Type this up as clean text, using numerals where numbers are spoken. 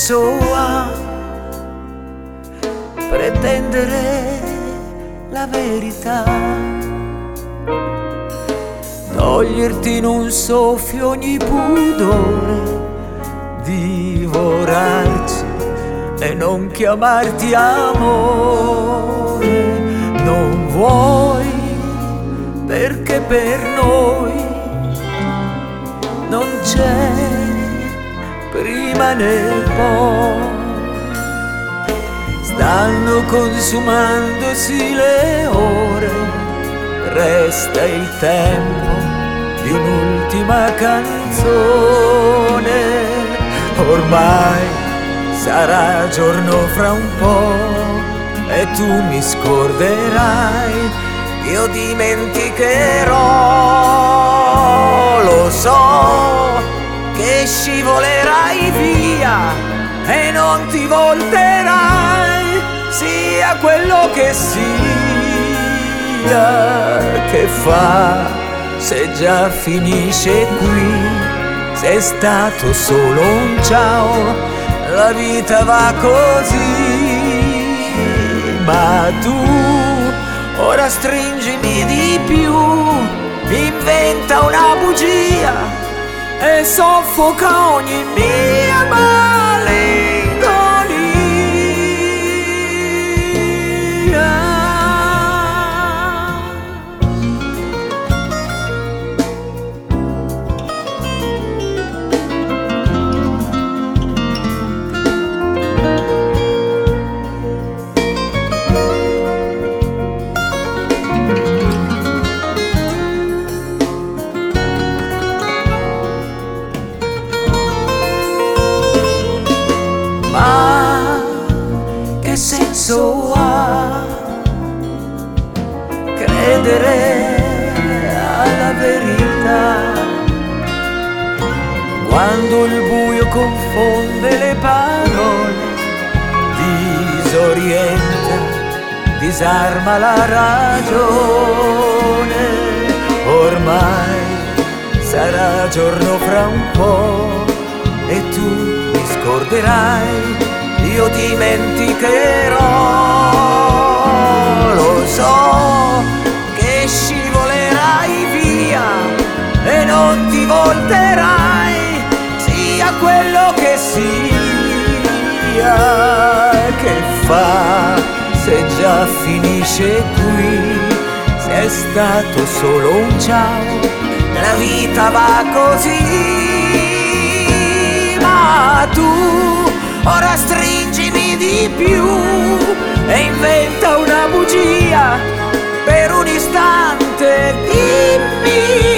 senso ha pretendere la verità? Toglierti in un soffio ogni pudore, divorarci e non chiamarti amore. Non vuoi perché per noi non c'è prima né poi. Stanno consumandosi le ore, resta il tempo di un'ultima canzone. Ormai sarà giorno fra un po' e tu mi scorderai, io dimenticherò. Lo so che scivolerai via e non ti volterai, sia quello che sia. Che fa se già finisce qui? Se è stato solo un ciao, la vita va così. Ma tu ora stringimi di più, inventa una bugia e soffoca ogni mia malinconia. Ma che senso ha credere alla verità quando il buio confonde le parole, disorienta, disarma la ragione? Ormai sarà giorno fra un po' e tu mi scorderai, io dimenticherò. Lo so che scivolerai via e non ti volterai, sia quello che sia. Che fa se già finisce qui? Se è stato solo un ciao, la vita va così. Ma tu ora stringimi di più e inventa una bugia per un istante, dimmi